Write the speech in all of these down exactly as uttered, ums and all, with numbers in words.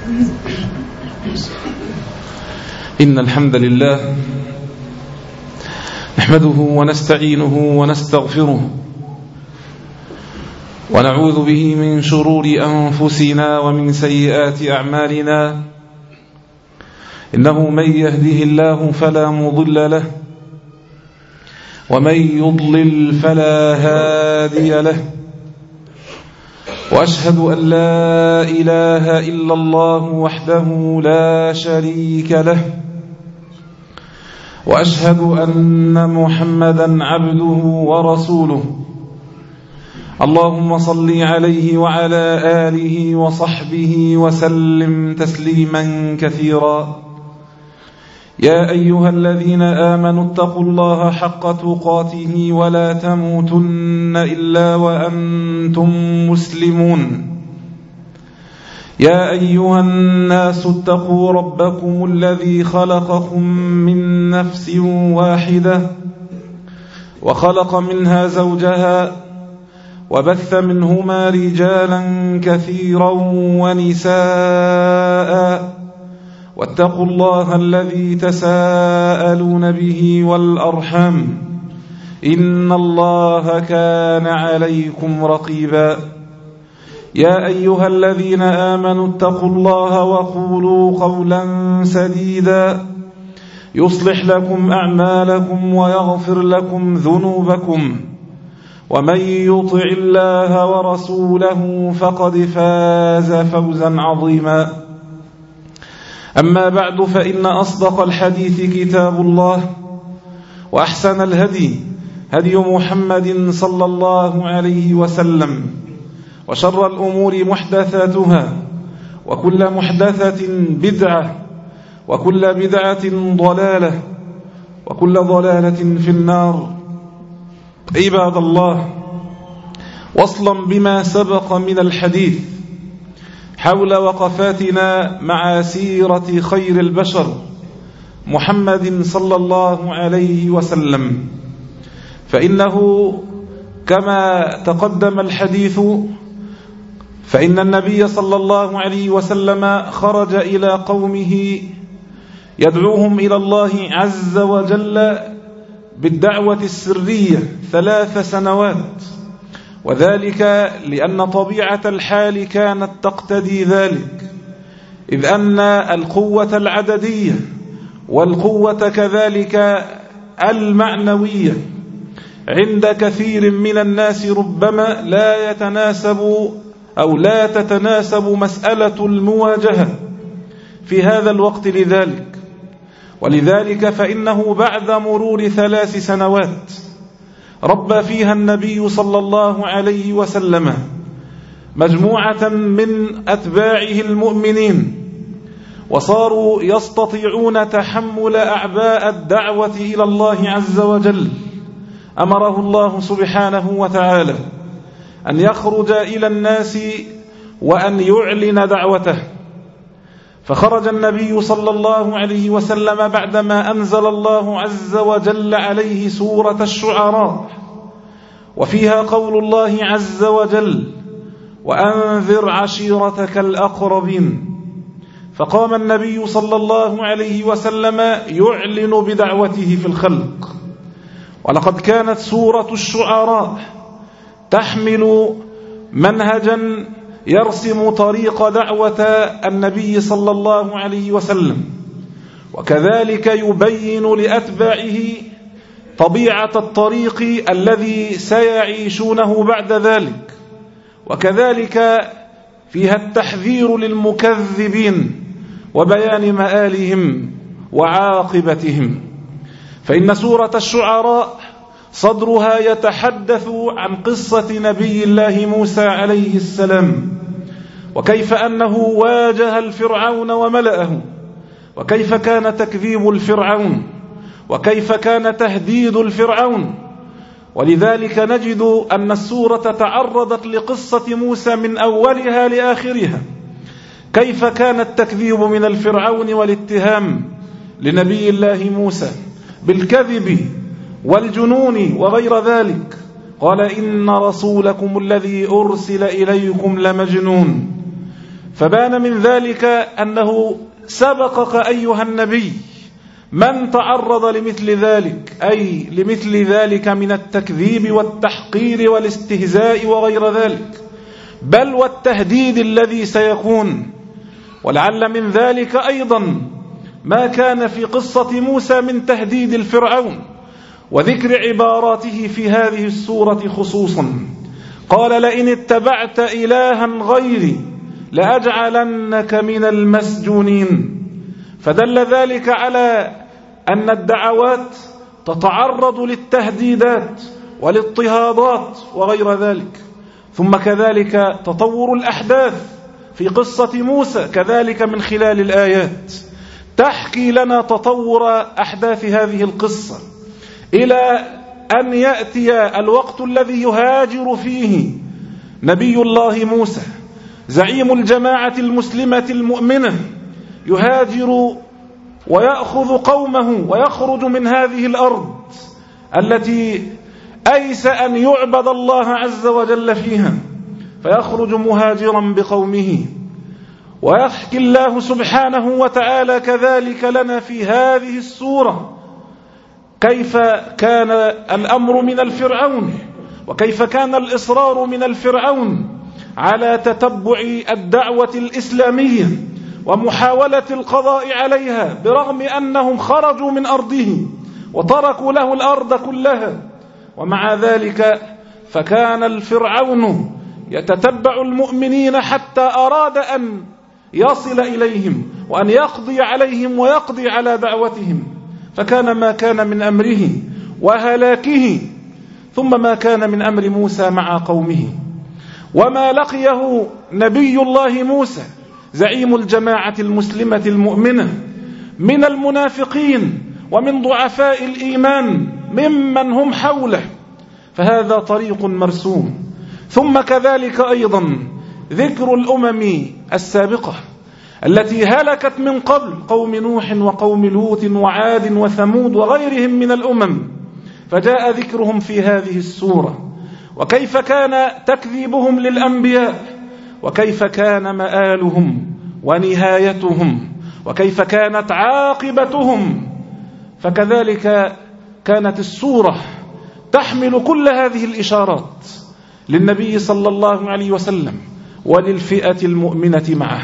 إن الحمد لله نحمده ونستعينه ونستغفره ونعوذ به من شرور أنفسنا ومن سيئات أعمالنا. إنه من يهده الله فلا مضل له ومن يضلل فلا هادي له، وأشهد أن لا إله إلا الله وحده لا شريك له، وأشهد أن محمدا عبده ورسوله. اللهم صل عليه وعلى آله وصحبه وسلم تسليما كثيرا. يا أيها الذين آمنوا اتقوا الله حق تقاته ولا تموتن إلا وأنتم مسلمون. يا أيها الناس اتقوا ربكم الذي خلقكم من نفس واحدة وخلق منها زوجها وبث منهما رجالا كثيرا ونساء، واتقوا الله الذي تساءلون به والأرحام إن الله كان عليكم رقيبا. يا أيها الذين آمنوا اتقوا الله وقولوا قولا سديدا يصلح لكم أعمالكم ويغفر لكم ذنوبكم، ومن يطع الله ورسوله فقد فاز فوزا عظيما. أما بعد، فإن أصدق الحديث كتاب الله، وأحسن الهدي هدي محمد صلى الله عليه وسلم، وشر الأمور محدثاتها، وكل محدثة بدعة، وكل بدعة ضلالة، وكل ضلالة في النار. عباد الله، وصلا بما سبق من الحديث حول وقفاتنا مع سيرة خير البشر محمد صلى الله عليه وسلم، فإنه كما تقدم الحديث فإن النبي صلى الله عليه وسلم خرج إلى قومه يدعوهم إلى الله عز وجل بالدعوة السرية ثلاث سنوات، وذلك لأن طبيعة الحال كانت تقتضي ذلك، إذ أن القوة العددية والقوة كذلك المعنوية عند كثير من الناس ربما لا يتناسب أو لا تتناسب مسألة المواجهة في هذا الوقت لذلك. ولذلك فإنه بعد مرور ثلاث سنوات ربى فيها النبي صلى الله عليه وسلم مجموعة من أتباعه المؤمنين، وصاروا يستطيعون تحمل أعباء الدعوة إلى الله عز وجل. أمره الله سبحانه وتعالى أن يخرج إلى الناس وأن يعلن دعوته، فخرج النبي صلى الله عليه وسلم بعدما أنزل الله عز وجل عليه سورة الشعراء، وفيها قول الله عز وجل: وأنذر عشيرتك الأقربين. فقام النبي صلى الله عليه وسلم يعلن بدعوته في الخلق. ولقد كانت سورة الشعراء تحمل منهجا يرسم طريق دعوة النبي صلى الله عليه وسلم، وكذلك يبين لأتباعه طبيعة الطريق الذي سيعيشونه بعد ذلك، وكذلك فيها التحذير للمكذبين وبيان مآلهم وعاقبتهم. فإن سورة الشعراء صدرها يتحدث عن قصة نبي الله موسى عليه السلام، وكيف أنه واجه الفرعون وملأه، وكيف كان تكذيب الفرعون، وكيف كان تهديد الفرعون. ولذلك نجد أن السورة تعرضت لقصة موسى من أولها لآخرها، كيف كان التكذيب من الفرعون والاتهام لنبي الله موسى بالكذب والجنون وغير ذلك. قال: إن رسولكم الذي أرسل إليكم لمجنون. فبان من ذلك أنه سبقك أيها النبي من تعرض لمثل ذلك، أي لمثل ذلك من التكذيب والتحقير والاستهزاء وغير ذلك، بل والتهديد الذي سيكون. ولعل من ذلك أيضا ما كان في قصة موسى من تهديد الفرعون وذكر عباراته في هذه السورة خصوصا. قال: لئن اتبعت إلها غيري لأجعلنك من المسجونين. فدل ذلك على أن الدعوات تتعرض للتهديدات والاضطهادات وغير ذلك. ثم كذلك تطور الأحداث في قصة موسى كذلك من خلال الآيات تحكي لنا تطور أحداث هذه القصة إلى أن يأتي الوقت الذي يهاجر فيه نبي الله موسى زعيم الجماعة المسلمة المؤمنة، يهاجر ويأخذ قومه ويخرج من هذه الأرض التي أيس أن يعبد الله عز وجل فيها، فيخرج مهاجرا بقومه. ويحكي الله سبحانه وتعالى كذلك لنا في هذه السورة كيف كان الأمر من الفرعون، وكيف كان الإصرار من الفرعون على تتبع الدعوة الإسلامية ومحاولة القضاء عليها، برغم أنهم خرجوا من أرضه وتركوا له الأرض كلها. ومع ذلك فكان الفرعون يتتبع المؤمنين حتى أراد أن يصل إليهم وأن يقضي عليهم ويقضي على دعوتهم، فكان ما كان من أمره وهلاكه، ثم ما كان من أمر موسى مع قومه، وما لقيه نبي الله موسى زعيم الجماعة المسلمة المؤمنة من المنافقين ومن ضعفاء الإيمان ممن هم حوله، فهذا طريق مرسوم. ثم كذلك أيضا ذكر الأمم السابقة التي هلكت من قبل، قوم نوح وقوم لوط وعاد وثمود وغيرهم من الأمم، فجاء ذكرهم في هذه السورة، وكيف كان تكذيبهم للأنبياء، وكيف كان مآلهم ونهايتهم، وكيف كانت عاقبتهم. فكذلك كانت السورة تحمل كل هذه الإشارات للنبي صلى الله عليه وسلم وللفئة المؤمنة معه.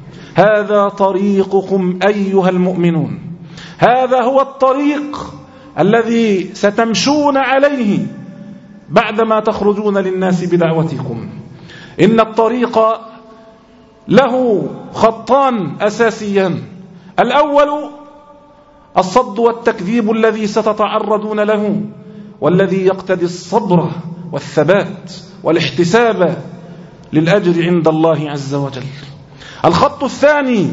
هذا طريقكم أيها المؤمنون، هذا هو الطريق الذي ستمشون عليه بعدما تخرجون للناس بدعوتكم. إن الطريق له خطان أساسيان: الأول الصد والتكذيب الذي ستتعرضون له، والذي يقتضي الصبر والثبات والاحتساب للأجر عند الله عز وجل. الخط الثاني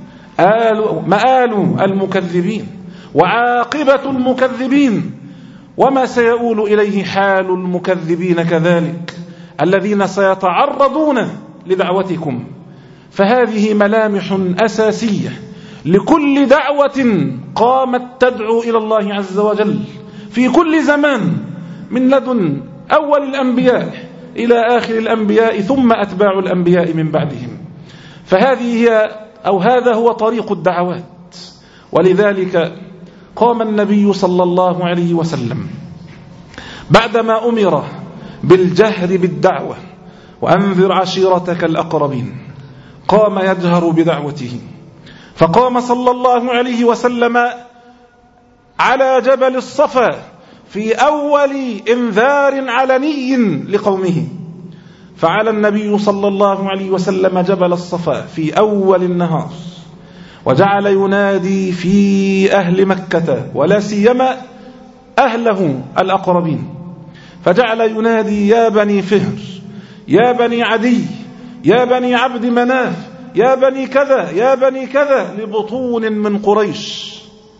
مآل المكذبين وعاقبة المكذبين، وما سيؤول إليه حال المكذبين كذلك الذين سيتعرضون لدعوتكم. فهذه ملامح أساسية لكل دعوة قامت تدعو إلى الله عز وجل في كل زمان، من لدن أول الأنبياء إلى آخر الأنبياء ثم أتباع الأنبياء من بعدهم. فهذه هي أو هذا هو طريق الدعوات. ولذلك قام النبي صلى الله عليه وسلم بعدما أمر بالجهر بالدعوة وأنذر عشيرتك الأقربين، قام يجهر بدعوته، فقام صلى الله عليه وسلم على جبل الصفا في أول إنذار علني لقومه. فعلى النبي صلى الله عليه وسلم جبل الصفا في أول النهار، وجعل ينادي في أهل مكة ولا سيما أهله الأقربين، فجعل ينادي: يا بني فهر، يا بني عدي، يا بني عبد مناف، يا بني كذا، يا بني كذا، لبطون من قريش.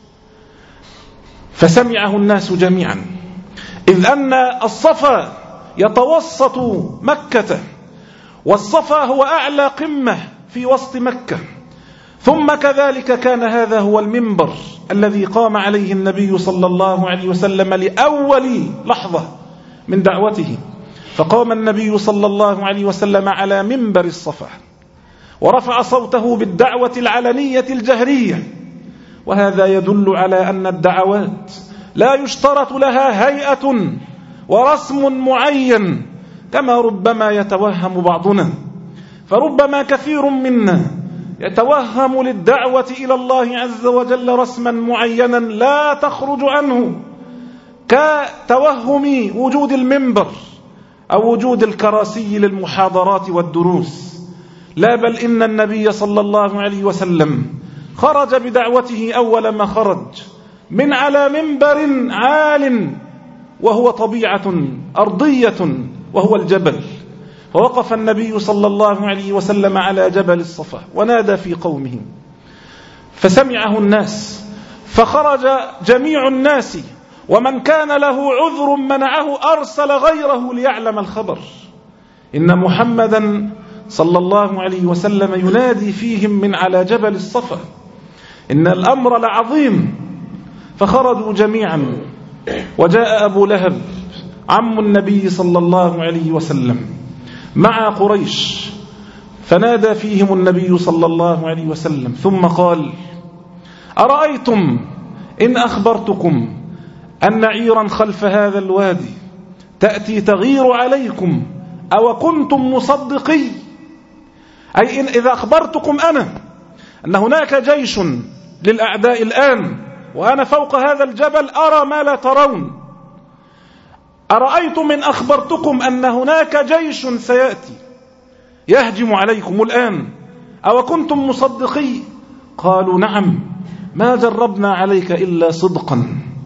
فسمعه الناس جميعا، إذ أن الصفا يتوسط مكة، والصفا هو أعلى قمة في وسط مكة، ثم كذلك كان هذا هو المنبر الذي قام عليه النبي صلى الله عليه وسلم لأول لحظة من دعوته. فقام النبي صلى الله عليه وسلم على منبر الصفا، ورفع صوته بالدعوة العلنية الجهرية. وهذا يدل على أن الدعوات لا يشترط لها هيئة ورسم معين كما ربما يتوهم بعضنا، فربما كثير منا يتوهم للدعوة إلى الله عز وجل رسما معينا لا تخرج عنه، كتوهم وجود المنبر أو وجود الكراسي للمحاضرات والدروس. لا، بل إن النبي صلى الله عليه وسلم خرج بدعوته أول ما خرج من على منبر عال وهو طبيعة أرضية وهو الجبل، فوقف النبي صلى الله عليه وسلم على جبل الصفا ونادى في قومه فسمعه الناس، فخرج جميع الناس، ومن كان له عذر منعه أرسل غيره ليعلم الخبر إن محمدا صلى الله عليه وسلم ينادي فيهم من على جبل الصفا، إن الأمر لعظيم. فخرجوا جميعا، وجاء أبو لهب عم النبي صلى الله عليه وسلم مع قريش، فنادى فيهم النبي صلى الله عليه وسلم ثم قال: أرأيتم إن أخبرتكم أن عيرا خلف هذا الوادي تأتي تغير عليكم أو كنتم مصدقي؟ أي إن إذا أخبرتكم أنا أن هناك جيش للأعداء الآن وأنا فوق هذا الجبل أرى ما لا ترون، أرأيتم إن أخبرتكم أن هناك جيش سيأتي يهجم عليكم الآن أو كنتم مصدقي؟ قالوا: نعم، ما جربنا عليك إلا صدقا.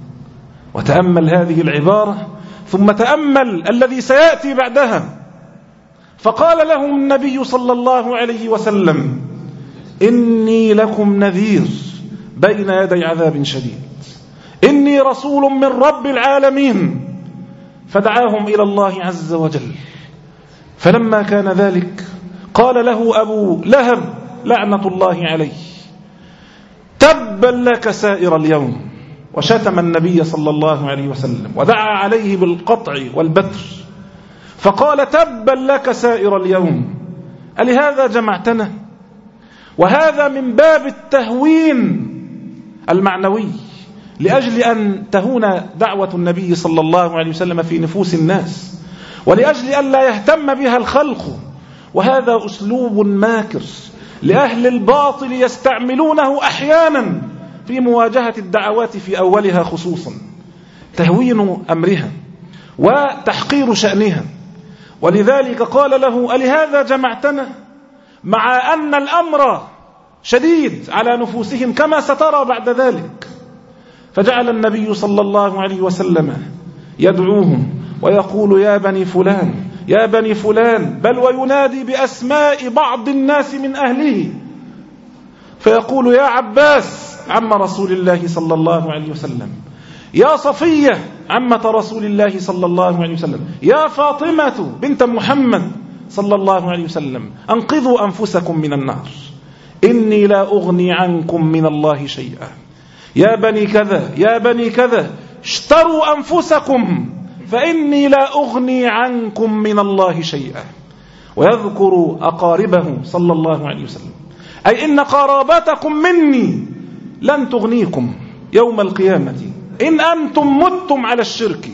وتأمل هذه العبارة ثم تأمل الذي سيأتي بعدها، فقال لهم النبي صلى الله عليه وسلم: إني لكم نذير بين يدي عذاب شديد، إني رسول من رب العالمين. فدعاهم إلى الله عز وجل. فلما كان ذلك قال له أبو لهب لعنة الله عليه: تبا لك سائر اليوم، وشتم النبي صلى الله عليه وسلم ودعا عليه بالقطع والبتر، فقال: تبا لك سائر اليوم، ألهذا جمعتنا؟ وهذا من باب التهوين المعنوي لأجل أن تهون دعوة النبي صلى الله عليه وسلم في نفوس الناس، ولأجل أن لا يهتم بها الخلق. وهذا أسلوب ماكر لأهل الباطل يستعملونه أحيانا في مواجهة الدعوات في أولها خصوصا، تهوين أمرها وتحقير شأنها. ولذلك قال له: ألهذا جمعتنا؟ مع أن الأمر شديد على نفوسهم كما سترى بعد ذلك. فجعل النبي صلى الله عليه وسلم يدعوهم ويقول: يا بني فلان، يا بني فلان، بل وينادي بأسماء بعض الناس من أهله، فيقول: يا عباس عم رسول الله صلى الله عليه وسلم، يا صفية عمة رسول الله صلى الله عليه وسلم، يا فاطمة بنت محمد صلى الله عليه وسلم، أنقذوا أنفسكم من النار، إني لا أغني عنكم من الله شيئا، يا بني كذا، يا بني كذا، اشتروا أنفسكم فإني لا أغني عنكم من الله شيئا. ويذكر أقاربه صلى الله عليه وسلم، أي إن قرابتكم مني لن تغنيكم يوم القيامة إن أنتم متم على الشرك.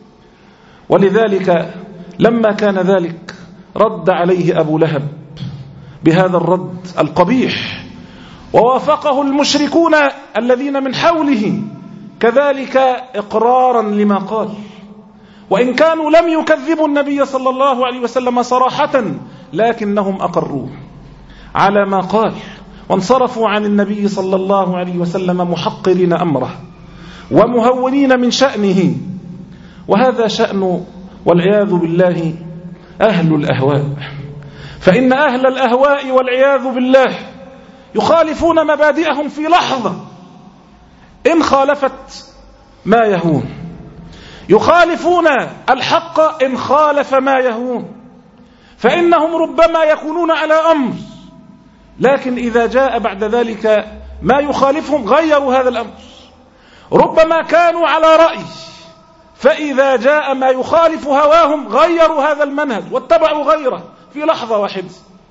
ولذلك لما كان ذلك رد عليه أبو لهب بهذا الرد القبيح، ووافقه المشركون الذين من حوله كذلك إقرارا لما قال، وإن كانوا لم يكذبوا النبي صلى الله عليه وسلم صراحة، لكنهم أقروه على ما قال، وانصرفوا عن النبي صلى الله عليه وسلم محقرين أمره ومهونين من شأنه. وهذا شأن والعياذ بالله أهل الأهواء، فإن أهل الأهواء والعياذ بالله يخالفون مبادئهم في لحظة إن خالفت ما يهون، يخالفون الحق إن خالف ما يهون، فإنهم ربما يكونون على أمر، لكن إذا جاء بعد ذلك ما يخالفهم غيروا هذا الأمر. ربما كانوا على رأي، فإذا جاء ما يخالف هواهم غيروا هذا المنهج واتبعوا غيره في لحظة واحدة.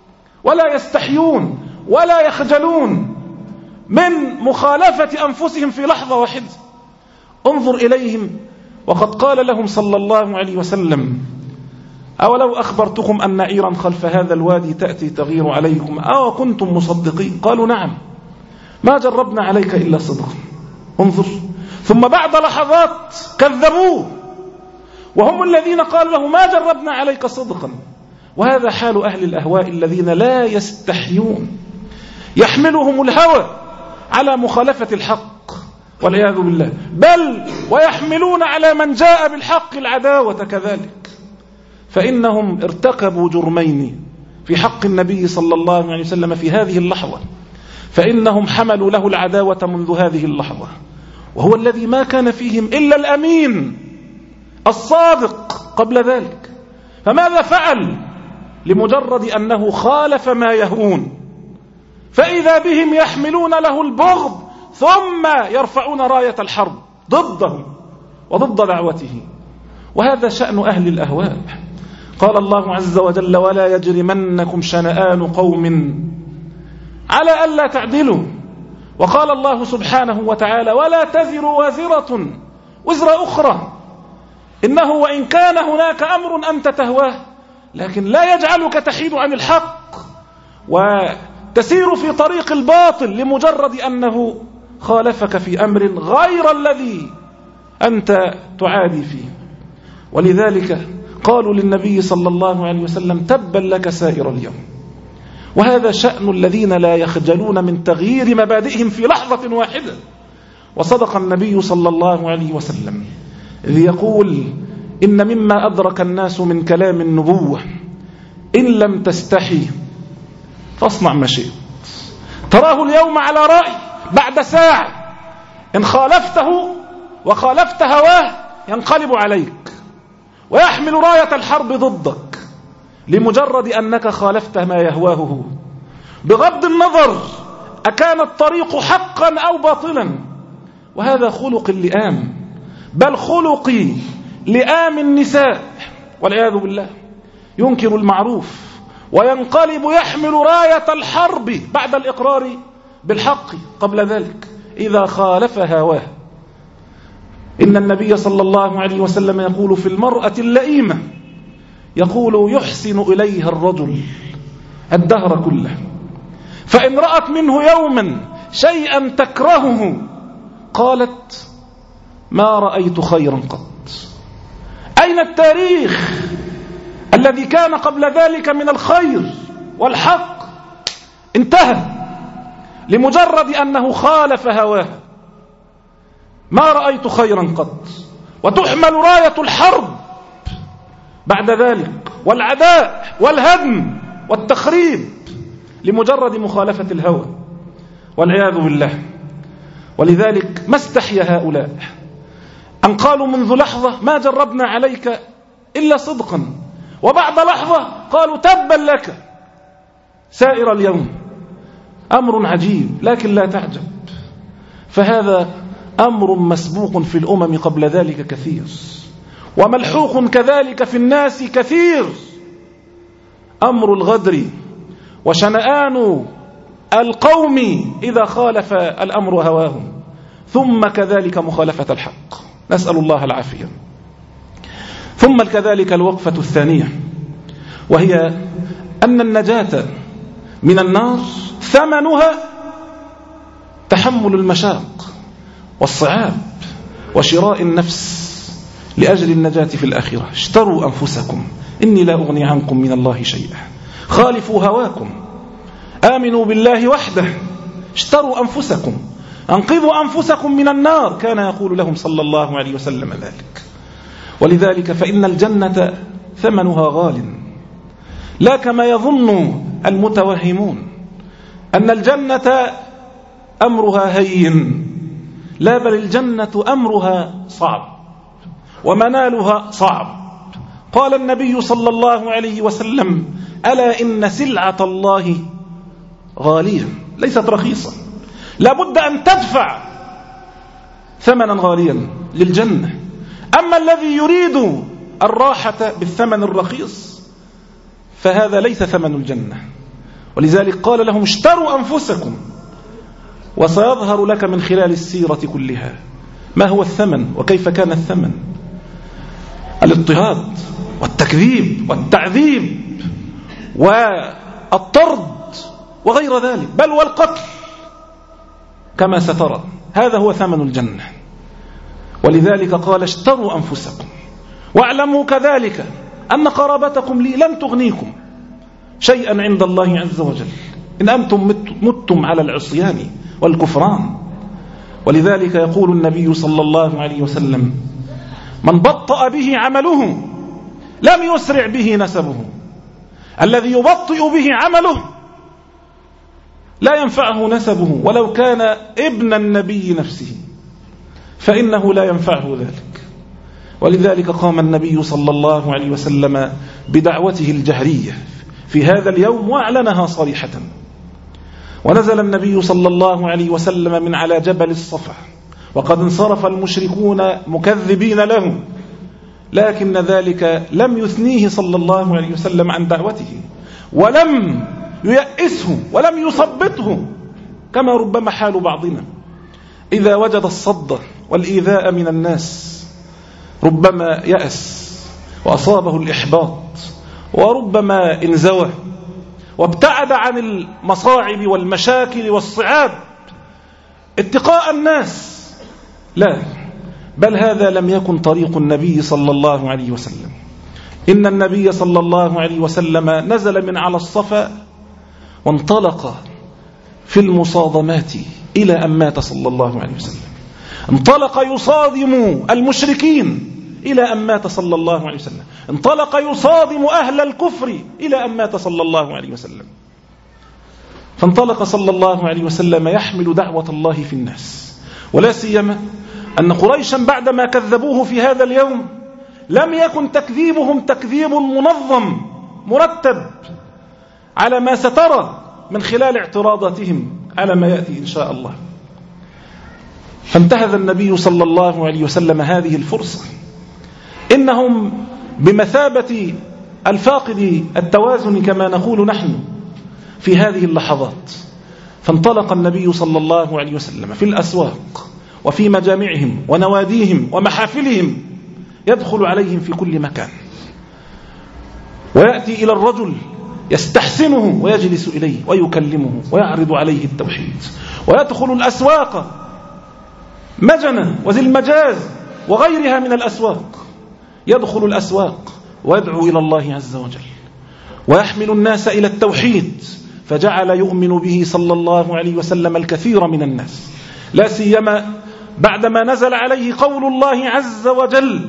ولا يستحيون ولا يخجلون من مخالفة أنفسهم في لحظة واحدة. انظر إليهم وقد قال لهم صلى الله عليه وسلم: أولو أخبرتكم أن نعيرا خلف هذا الوادي تأتي تغير عليكم أو كنتم مصدقين؟ قالوا: نعم، ما جربنا عليك إلا صدقا. انظر، ثم بعد لحظات كذبوه وهم الذين قالوا له: ما جربنا عليك صدقا. وهذا حال أهل الأهواء الذين لا يستحيون، يحملهم الهوى على مخالفة الحق والعياذ بالله، بل ويحملون على من جاء بالحق العداوة كذلك، فإنهم ارتكبوا جرمين في حق النبي صلى الله عليه وسلم في هذه اللحظة. فإنهم حملوا له العداوة منذ هذه اللحظة، وهو الذي ما كان فيهم إلا الأمين الصادق قبل ذلك. فماذا فعل؟ لمجرد أنه خالف ما يهون فإذا بهم يحملون له البغض ثم يرفعون راية الحرب ضده وضد دعوته. وهذا شأن أهل الأهواء. قال الله عز وجل: ولا يجرمنكم شنآن قوم على ألا تعدلوا. وقال الله سبحانه وتعالى: ولا تزر وازرة وزر أخرى، إنه وإن كان هناك أمر أنت تهواه لكن لا يجعلك تحيد عن الحق وتسير في طريق الباطل لمجرد أنه خالفك في أمر غير الذي أنت تعادي فيه. ولذلك قالوا للنبي صلى الله عليه وسلم: تبا لك سائر اليوم. وهذا شأن الذين لا يخجلون من تغيير مبادئهم في لحظة واحدة. وصدق النبي صلى الله عليه وسلم إذ يقول: إن مما أدرك الناس من كلام النبوة إن لم تستحي فاصنع ما شئت. تراه اليوم على رأي بعد ساعة إن خالفته وخالفت هواه ينقلب عليك ويحمل راية الحرب ضدك لمجرد أنك خالفت ما يهواه هو، بغض النظر أكان الطريق حقا أو باطلا. وهذا خلق اللئام، بل خلق لئام النساء والعياذ بالله. ينكر المعروف وينقلب يحمل راية الحرب بعد الإقرار بالحق قبل ذلك إذا خالف هواه. إن النبي صلى الله عليه وسلم يقول في المرأة اللئيمة، يقول: يحسن إليها الرجل الدهر كله، فإن رأت منه يوما شيئا تكرهه قالت: ما رأيت خيرا قط. أين التاريخ الذي كان قبل ذلك من الخير والحق؟ انتهى لمجرد أنه خالف هواه. ما رأيت خيرا قط. وتحمل راية الحرب بعد ذلك والعداء والهدم والتخريب لمجرد مخالفة الهوى والعياذ بالله. ولذلك ما استحيا هؤلاء أن قالوا منذ لحظة: ما جربنا عليك إلا صدقا، وبعد لحظة قالوا: تبا لك سائر اليوم. أمر عجيب، لكن لا تعجب، فهذا أمر مسبوق في الأمم قبل ذلك كثير، وملحوق كذلك في الناس كثير. أمر الغدر وشنآن القوم إذا خالف الأمر هواهم، ثم كذلك مخالفة الحق، نسأل الله العافية. ثم كذلك الوقفة الثانية، وهي أن النجاة من النار ثمنها تحمل المشاق والصعاب وشراء النفس لأجل النجاة في الآخرة. اشتروا أنفسكم إني لا أغني عنكم من الله شيئا، خالفوا هواكم، آمنوا بالله وحده، اشتروا أنفسكم، أنقذوا أنفسكم من النار، كان يقول لهم صلى الله عليه وسلم ذلك. ولذلك فإن الجنة ثمنها غال، لا كما يظن المتوهمون أن الجنة أمرها هين، لا، بل الجنة أمرها صعب ومنالها صعب. قال النبي صلى الله عليه وسلم: ألا إن سلعة الله غالية، ليست رخيصة، لابد أن تدفع ثمنا غاليا للجنة. أما الذي يريد الراحة بالثمن الرخيص فهذا ليس ثمن الجنة، ولذلك قال لهم اشتروا أنفسكم، وسيظهر لك من خلال السيرة كلها ما هو الثمن وكيف كان الثمن. الاضطهاد والتكذيب والتعذيب والطرد وغير ذلك، بل والقتل كما سترى، هذا هو ثمن الجنة. ولذلك قال اشتروا أنفسكم واعلموا كذلك أن قرابتكم لي لن تغنيكم شيئا عند الله عز وجل إن أنتم متم على العصيان والكفران. ولذلك يقول النبي صلى الله عليه وسلم من بطأ به عمله لم يسرع به نسبه. الذي يبطئ به عمله لا ينفعه نسبه ولو كان ابن النبي نفسه، فإنه لا ينفعه ذلك. ولذلك قام النبي صلى الله عليه وسلم بدعوته الجهرية في هذا اليوم وأعلنها صريحة. ونزل النبي صلى الله عليه وسلم من على جبل الصفا وقد انصرف المشركون مكذبين له، لكن ذلك لم يثنيه صلى الله عليه وسلم عن دعوته ولم ييأسه ولم يصبته، كما ربما حال بعضنا إذا وجد الصد والإيذاء من الناس ربما يأس وأصابه الإحباط وربما انزوى وابتعد عن المصاعب والمشاكل والصعاب اتقاء الناس. لا، بل هذا لم يكن طريق النبي صلى الله عليه وسلم. إن النبي صلى الله عليه وسلم نزل من على الصفا وانطلق في المصادمات إلى أن مات صلى الله عليه وسلم. انطلق يصادم المشركين إلى أن مات صلى الله عليه وسلم. انطلق يصادم أهل الكفر إلى أن مات صلى الله عليه وسلم. فانطلق صلى الله عليه وسلم يحمل دعوة الله في الناس، ولا سيما أن قريشا بعدما كذبوه في هذا اليوم لم يكن تكذيبهم تكذيب منظم مرتب على ما سترى من خلال اعتراضاتهم على ما يأتي إن شاء الله. فانتهز النبي صلى الله عليه وسلم هذه الفرصة. إنهم بمثابة الفاقد التوازن كما نقول نحن في هذه اللحظات. فانطلق النبي صلى الله عليه وسلم في الأسواق وفي مجامعهم ونواديهم ومحافلهم، يدخل عليهم في كل مكان ويأتي إلى الرجل يستحسنه ويجلس إليه ويكلمه ويعرض عليه التوحيد. ويدخل الأسواق مجنة وذي المجاز وغيرها من الأسواق، يدخل الأسواق ويدعو إلى الله عز وجل ويحمل الناس إلى التوحيد، فجعل يؤمن به صلى الله عليه وسلم الكثير من الناس، لا سيما بعدما نزل عليه قول الله عز وجل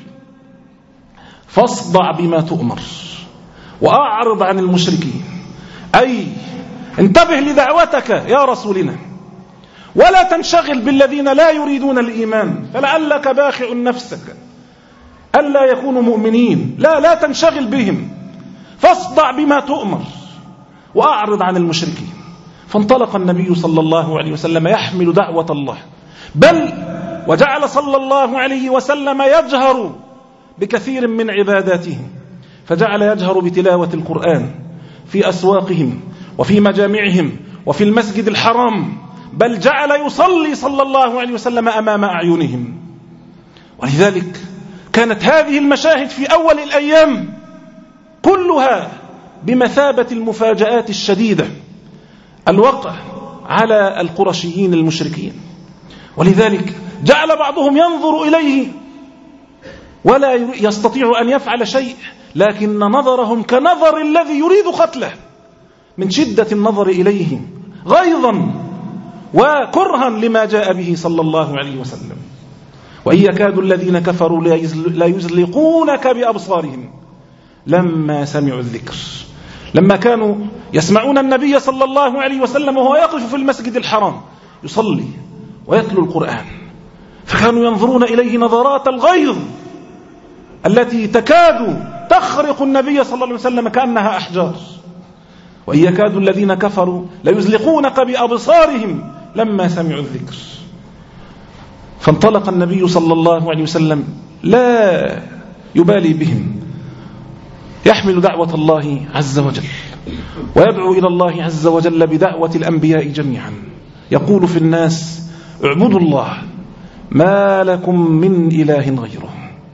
فاصدع بما تؤمر وأعرض عن المشركين، أي انتبه لدعوتك يا رسولنا ولا تنشغل بالذين لا يريدون الإيمان فلعلك باخع نفسك ألا يكونوا مؤمنين، لا لا تنشغل بهم، فاصدع بما تؤمر وأعرض عن المشركين. فانطلق النبي صلى الله عليه وسلم يحمل دعوة الله، بل وجعل صلى الله عليه وسلم يجهر بكثير من عباداته، فجعل يجهر بتلاوة القرآن في أسواقهم وفي مجامعهم وفي المسجد الحرام، بل جعل يصلي صلى الله عليه وسلم أمام أعينهم. ولذلك كانت هذه المشاهد في أول الأيام كلها بمثابة المفاجآت الشديدة الوقع على القرشيين المشركين. ولذلك جعل بعضهم ينظر إليه ولا يستطيع أن يفعل شيء، لكن نظرهم كنظر الذي يريد قتله من شدة النظر إليه غيظا وكرها لما جاء به صلى الله عليه وسلم. وإن يكاد الذين كفروا لا يزلقونك بأبصارهم لما سمعوا الذكر. لما كانوا يسمعون النبي صلى الله عليه وسلم وهو يقف في المسجد الحرام يصلي ويتلو القرآن، فكانوا ينظرون إليه نظرات الغيظ التي تكاد تخرق النبي صلى الله عليه وسلم كأنها أحجار. وإن يكاد الذين كفروا ليزلقونك بأبصارهم لما سمعوا الذكر. فانطلق النبي صلى الله عليه وسلم لا يبالي بهم، يحمل دعوة الله عز وجل ويدعو إلى الله عز وجل بدعوة الأنبياء جميعا، يقول في الناس اعبدوا الله ما لكم من إله غيره.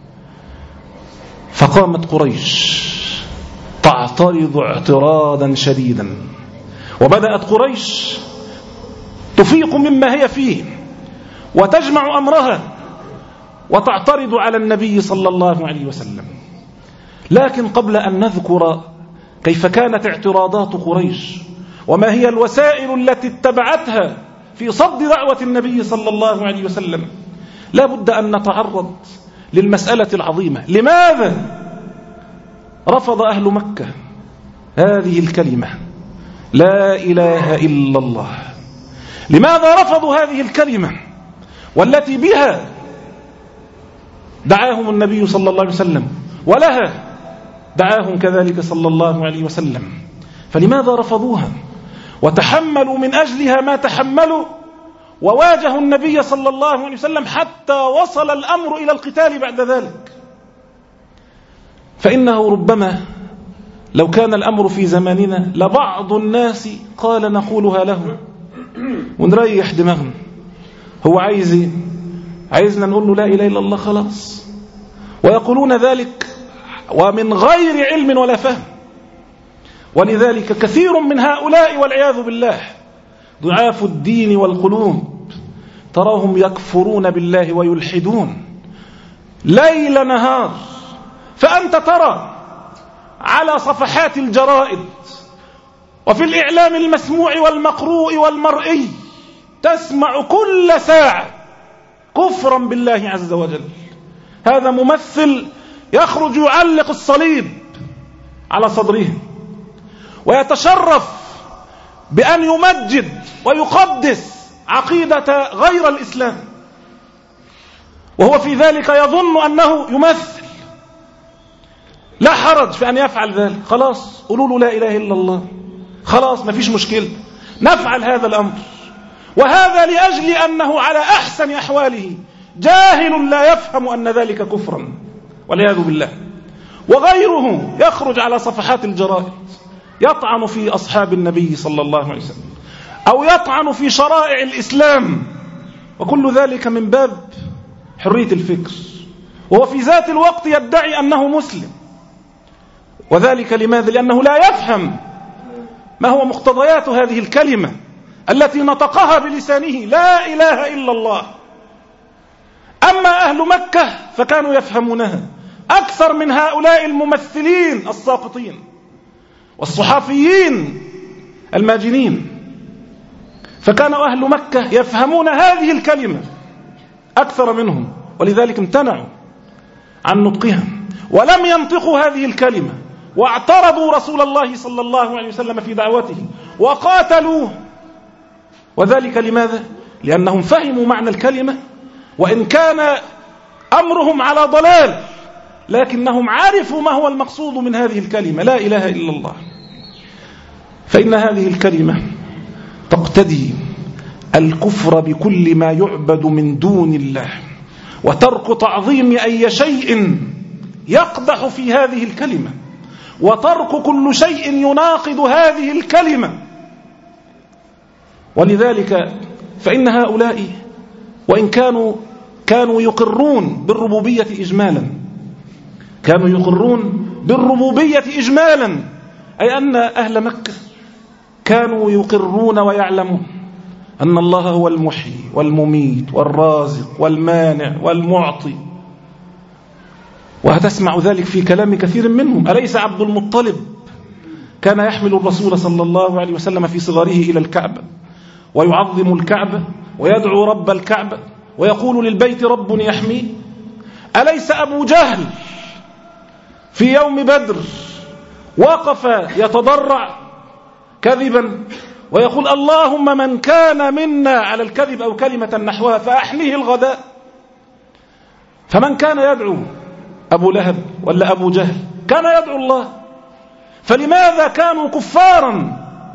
فقامت قريش تعترض اعتراضا شديدا، وبدأت قريش تفيق مما هي فيه وتجمع أمرها وتعترض على النبي صلى الله عليه وسلم. لكن قبل أن نذكر كيف كانت اعتراضات قريش وما هي الوسائل التي اتبعتها في صد دعوة النبي صلى الله عليه وسلم، لا بد أن نتعرض للمسألة العظيمة: لماذا رفض أهل مكة هذه الكلمة لا إله إلا الله؟ لماذا رفضوا هذه الكلمة والتي بها دعاهم النبي صلى الله عليه وسلم ولها دعاهم كذلك صلى الله عليه وسلم؟ فلماذا رفضوها وتحملوا من أجلها ما تحملوا وواجهوا النبي صلى الله عليه وسلم حتى وصل الأمر إلى القتال بعد ذلك؟ فإنه ربما لو كان الأمر في زماننا لبعض الناس قال نقولها له ونريح دماغنا. هو عايز عايزنا نقول له لا إله إلا الله خلاص، ويقولون ذلك ومن غير علم ولا فهم. ولذلك كثير من هؤلاء والعياذ بالله ضعاف الدين والقلوب تراهم يكفرون بالله ويلحدون ليل نهار. فأنت ترى على صفحات الجرائد وفي الإعلام المسموع والمقروء والمرئي تسمع كل ساعة كفرا بالله عز وجل. هذا ممثل يخرج يعلق الصليب على صدره ويتشرف بأن يمجد ويقدس عقيدة غير الإسلام، وهو في ذلك يظن أنه يمثل. لا حرج في أن يفعل ذلك، خلاص قولوا له لا إله إلا الله، خلاص ما فيش مشكلة، نفعل هذا الأمر. وهذا لأجل أنه على أحسن أحواله جاهل لا يفهم أن ذلك كفرا والعياذ بالله. وغيره يخرج على صفحات الجرائد يطعن في أصحاب النبي صلى الله عليه وسلم أو يطعن في شرائع الإسلام، وكل ذلك من باب حرية الفكر، وهو في ذات الوقت يدعي أنه مسلم. وذلك لماذا؟ لأنه لا يفهم ما هو مقتضيات هذه الكلمة التي نطقها بلسانه لا إله إلا الله. أما أهل مكة فكانوا يفهمونها أكثر من هؤلاء الممثلين الساقطين والصحافيين الماجنين. فكانوا أهل مكة يفهمون هذه الكلمة أكثر منهم، ولذلك امتنعوا عن نطقها ولم ينطقوا هذه الكلمة، واعترضوا رسول الله صلى الله عليه وسلم في دعوته وقاتلوه. وذلك لماذا؟ لأنهم فهموا معنى الكلمة، وإن كان أمرهم على ضلال لكنهم عرفوا ما هو المقصود من هذه الكلمة لا إله إلا الله. فإن هذه الكلمة تقتضي الكفر بكل ما يعبد من دون الله، وترك تعظيم أي شيء يقدح في هذه الكلمة، وترك كل شيء يناقض هذه الكلمة. ولذلك فإن هؤلاء وإن كانوا كانوا يقرون بالربوبية إجمالا، كانوا يقرون بالربوبية إجمالا، أي أن أهل مكة كانوا يقرون ويعلمون أن الله هو المحيي والمميت والرازق والمانع والمعطي. وهتسمع ذلك في كلام كثير منهم. أليس عبد المطلب كان يحمل الرسول صلى الله عليه وسلم في صغره إلى الكعبة ويعظم الكعبة ويدعو رب الكعبة ويقول للبيت رب يحميه؟ أليس أبو جهل في يوم بدر وقف يتضرع كذبا ويقول اللهم من كان منا على الكذب أو كلمة نحوها فأحنيه الغداء؟ فمن كان يدعو أبو لهب ولا أبو جهل كان يدعو الله. فلماذا كانوا كفارا؟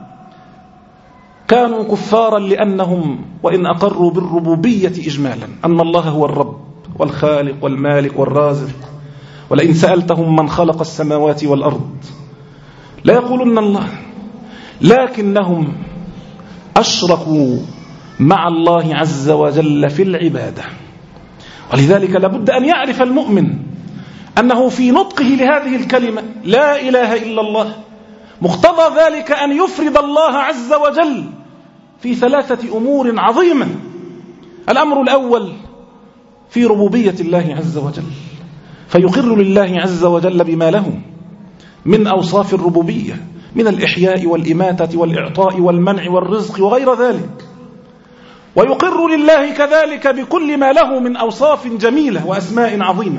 كانوا كفارا لأنهم وإن أقروا بالربوبية إجمالا أن الله هو الرب والخالق والمالك والرازق ولئن سألتهم من خلق السماوات والأرض لا يقولون الله، لكنهم أشركوا مع الله عز وجل في العبادة. ولذلك لابد أن يعرف المؤمن أنه في نطقه لهذه الكلمة لا إله إلا الله مقتضى ذلك أن يفرد الله عز وجل في ثلاثة أمور عظيمة. الأمر الأول في ربوبية الله عز وجل، فيقر لله عز وجل بما له من أوصاف الربوبية من الإحياء والإماتة والإعطاء والمنع والرزق وغير ذلك، ويقر لله كذلك بكل ما له من أوصاف جميلة وأسماء عظيمة.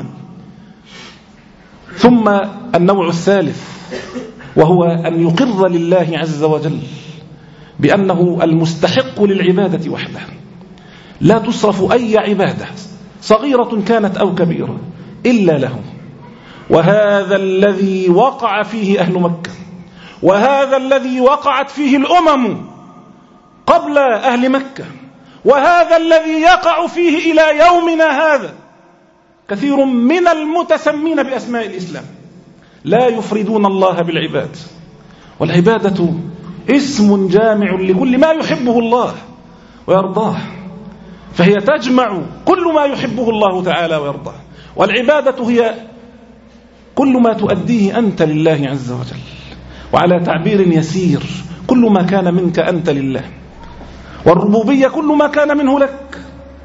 ثم النوع الثالث وهو أن يقر لله عز وجل بأنه المستحق للعبادة وحده، لا تصرف أي عبادة صغيرة كانت أو كبيرة إلا له. وهذا الذي وقع فيه أهل مكة، وهذا الذي وقعت فيه الأمم قبل أهل مكة، وهذا الذي يقع فيه إلى يومنا هذا كثير من المتسمين بأسماء الإسلام لا يفردون الله بالعباد. والعبادة اسم جامع لكل ما يحبه الله ويرضاه، فهي تجمع كل ما يحبه الله تعالى ويرضاه. والعبادة هي كل ما تؤديه أنت لله عز وجل، وعلى تعبير يسير كل ما كان منك أنت لله، والربوبية كل ما كان منه لك.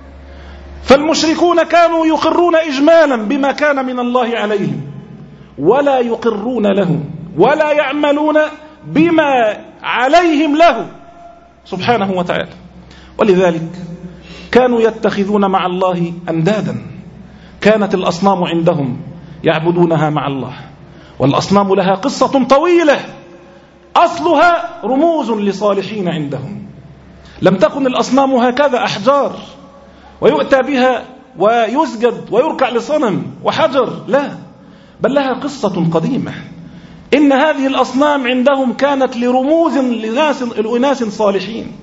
فالمشركون كانوا يقرون إجمالا بما كان من الله عليهم، ولا يقرون له ولا يعملون بما عليهم له سبحانه وتعالى. ولذلك كانوا يتخذون مع الله أندادا، كانت الأصنام عندهم يعبدونها مع الله، والأصنام لها قصة طويلة أصلها رموز لصالحين عندهم. لم تكن الأصنام هكذا أحجار ويؤتى بها ويسجد ويركع لصنم وحجر، لا، بل لها قصة قديمة. إن هذه الأصنام عندهم كانت لرموز لناس, لأناس صالحين.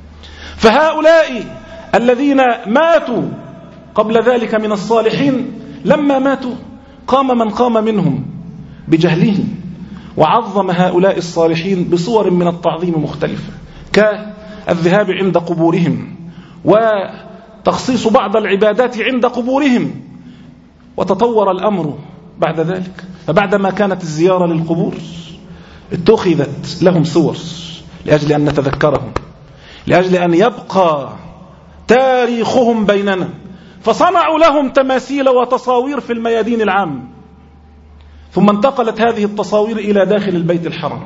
فهؤلاء الذين ماتوا قبل ذلك من الصالحين لما ماتوا قام من قام منهم بجهلهم وعظم هؤلاء الصالحين بصور من التعظيم مختلفة، كالذهاب عند قبورهم وتخصيص بعض العبادات عند قبورهم. وتطور الأمر بعد ذلك، فبعدما كانت الزيارة للقبور اتخذت لهم صور لأجل أن نتذكرهم، لأجل أن يبقى تاريخهم بيننا، فصنعوا لهم تماثيل وتصاوير في الميادين العام، ثم انتقلت هذه التصاوير إلى داخل البيت الحرام،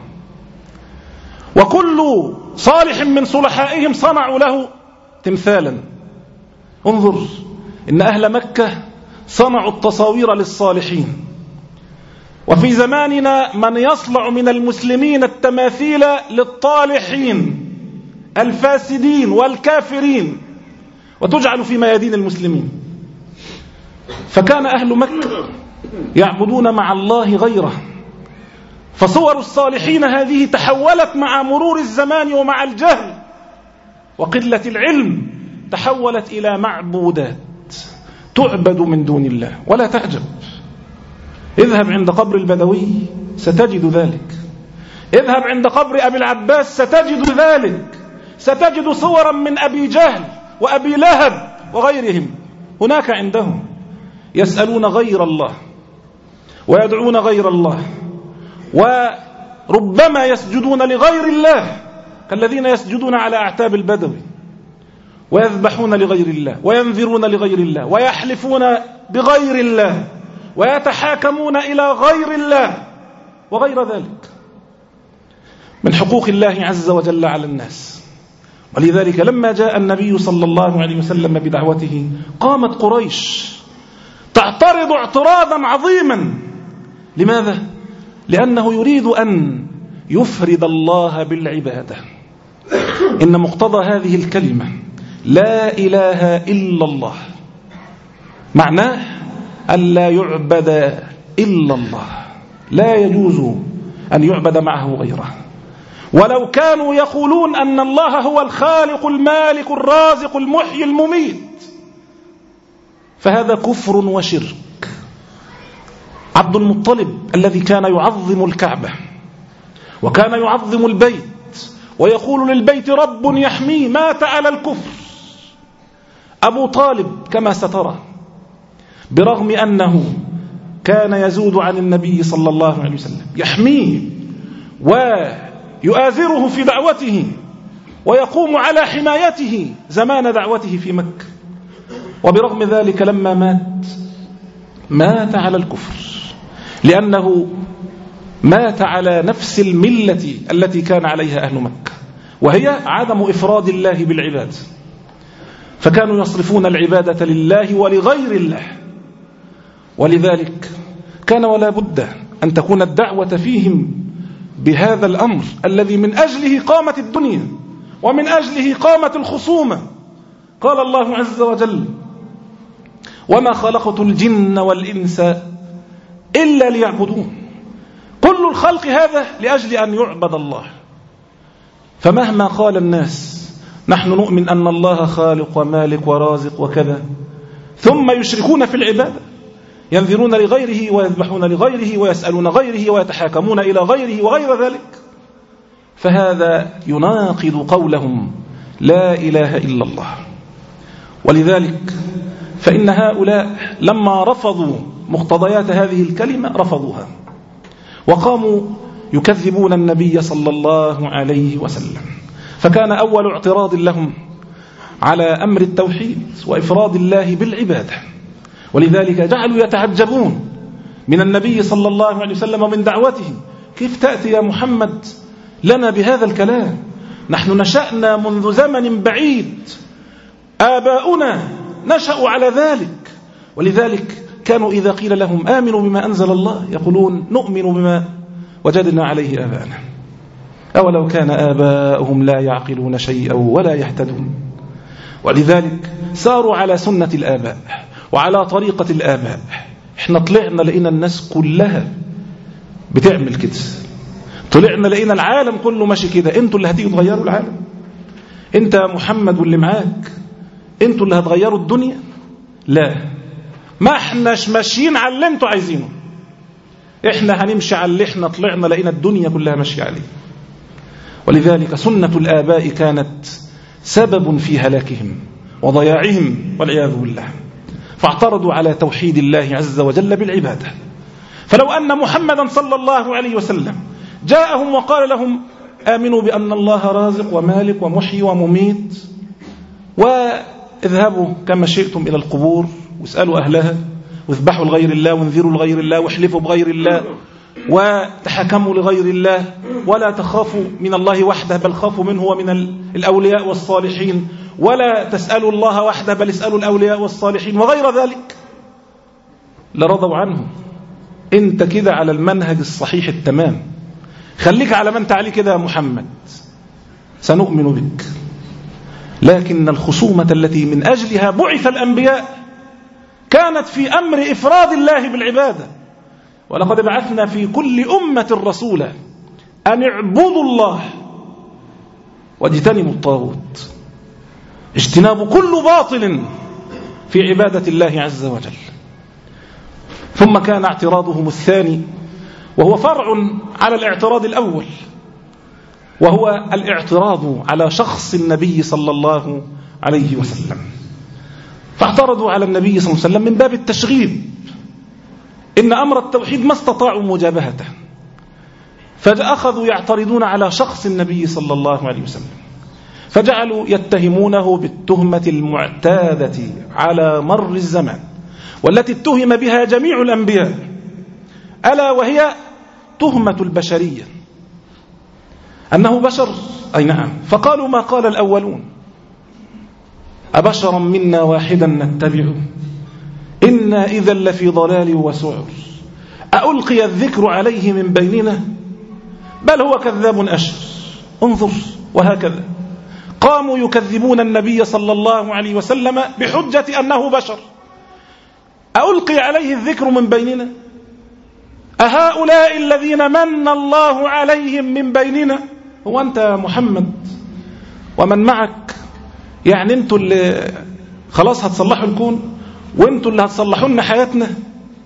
وكل صالح من صلحائهم صنعوا له تمثالا. انظر، إن أهل مكة صنعوا التصاوير للصالحين، وفي زماننا من يصنع من المسلمين التماثيل للطالحين الفاسدين والكافرين وتجعل في ميادين المسلمين. فكان أهل مكة يعبدون مع الله غيره، فصور الصالحين هذه تحولت مع مرور الزمان ومع الجهل وقلة العلم، تحولت إلى معبودات تعبد من دون الله. ولا تعجب، اذهب عند قبر البدوي ستجد ذلك، اذهب عند قبر أبي العباس ستجد ذلك، ستجد صورا من أبي جهل وأبي لهب وغيرهم هناك عندهم، يسألون غير الله ويدعون غير الله، وربما يسجدون لغير الله كالذين يسجدون على أعتاب البدوي، ويذبحون لغير الله وينذرون لغير الله ويحلفون بغير الله ويتحاكمون إلى غير الله وغير ذلك من حقوق الله عز وجل على الناس. ولذلك لما جاء النبي صلى الله عليه وسلم بدعوته قامت قريش تعترض اعتراضا عظيما. لماذا؟ لأنه يريد أن يفرد الله بالعبادة. إن مقتضى هذه الكلمة لا إله إلا الله معناه أن لا يعبد إلا الله، لا يجوز أن يعبد معه غيره. ولو كانوا يقولون أن الله هو الخالق المالك الرازق المحيي المميت فهذا كفر وشرك، عبد المطلب الذي كان يعظم الكعبة وكان يعظم البيت ويقول للبيت رب يحميه، مات على الكفر. أبو طالب كما سترى برغم أنه كان يزود عن النبي صلى الله عليه وسلم يحميه ويؤازره في دعوته ويقوم على حمايته زمان دعوته في مكة، وبرغم ذلك لما مات مات على الكفر، لأنه مات على نفس الملة التي كان عليها أهل مكة، وهي عدم إفراد الله بالعباد، فكانوا يصرفون العبادة لله ولغير الله. ولذلك كان ولا بد أن تكون الدعوة فيهم بهذا الأمر الذي من أجله قامت الدنيا ومن أجله قامت الخصومة. قال الله عز وجل: وما خلقت الجن والإنس إلا ليعبدون. كل الخلق هذا لأجل أن يعبد الله. فمهما قال الناس نحن نؤمن أن الله خالق ومالك ورازق وكذا، ثم يشركون في العبادة، ينذرون لغيره ويذبحون لغيره ويسألون غيره ويتحاكمون إلى غيره وغير ذلك، فهذا يناقض قولهم لا إله إلا الله. ولذلك فإن هؤلاء لما رفضوا مقتضيات هذه الكلمة رفضوها وقاموا يكذبون النبي صلى الله عليه وسلم. فكان أول اعتراض لهم على أمر التوحيد وإفراد الله بالعبادة، ولذلك جعلوا يتعجبون من النبي صلى الله عليه وسلم ومن دعوته: كيف تأتي يا محمد لنا بهذا الكلام؟ نحن نشأنا منذ زمن بعيد، آباؤنا نشأوا على ذلك. ولذلك كانوا إذا قيل لهم آمنوا بما أنزل الله يقولون نؤمن بما وجدنا عليه آباءنا، أولو كان آباؤهم لا يعقلون شيئا ولا يهتدون. ولذلك ساروا على سنة الآباء وعلى طريقة الآباء. احنا طلعنا لقينا الناس كلها بتعمل كده، طلعنا لقينا العالم كله ماشي كده، انتوا اللي هتيجوا تغيروا العالم؟ انت يا محمد واللي معاك انتوا اللي هتغيروا الدنيا؟ لا، ما احناش ماشيين على اللي انتوا عايزينه، احنا هنمشي على اللي احنا طلعنا لقينا الدنيا كلها ماشيه عليه. ولذلك سنة الآباء كانت سبب في هلاكهم وضياعهم والعياذ بالله، فاعترضوا على توحيد الله عز وجل بالعبادة. فلو أن محمدا صلى الله عليه وسلم جاءهم وقال لهم آمنوا بأن الله رازق ومالك ومحيي ومميت، واذهبوا كما شئتم إلى القبور واسألوا أهلها واذبحوا لغير الله وانذروا لغير الله واحلفوا بغير الله وتحكموا لغير الله ولا تخافوا من الله وحده بل خافوا منه ومن الأولياء والصالحين، ولا تسألوا الله وحده بل اسألوا الأولياء والصالحين وغير ذلك، لرضوا عنه. انت كده على المنهج الصحيح التمام، خليك على من تعالي كده يا محمد سنؤمن بك. لكن الخصومة التي من أجلها بعث الأنبياء كانت في أمر إفراد الله بالعبادة. ولقد بعثنا في كل أمة رسولا أن اعبدوا الله واجتنبوا الطاغوت، اجتناب كل باطل في عبادة الله عز وجل. ثم كان اعتراضهم الثاني وهو فرع على الاعتراض الأول، وهو الاعتراض على شخص النبي صلى الله عليه وسلم. فاعترضوا على النبي صلى الله عليه وسلم من باب التشغيب، إن أمر التوحيد ما استطاعوا مجابهته، فأخذوا يعترضون على شخص النبي صلى الله عليه وسلم، فجعلوا يتهمونه بالتهمة المعتادة على مر الزمان والتي اتهم بها جميع الأنبياء، ألا وهي تهمة البشرية، أنه بشر. أي نعم. فقالوا ما قال الأولون: أبشرا منا واحدا نتبعه إنا إذا لفي ضلال وسعر ألقي الذكر عليه من بيننا بل هو كذاب أشر. انظر، وهكذا قاموا يكذبون النبي صلى الله عليه وسلم بحجة أنه بشر. ألقي عليه الذكر من بيننا، أهؤلاء الذين من الله عليهم من بيننا؟ هو أنت يا محمد ومن معك يعني أنتوا اللي خلاص هتصلحوا الكون وأنتوا اللي هتصلحوا لنا حياتنا؟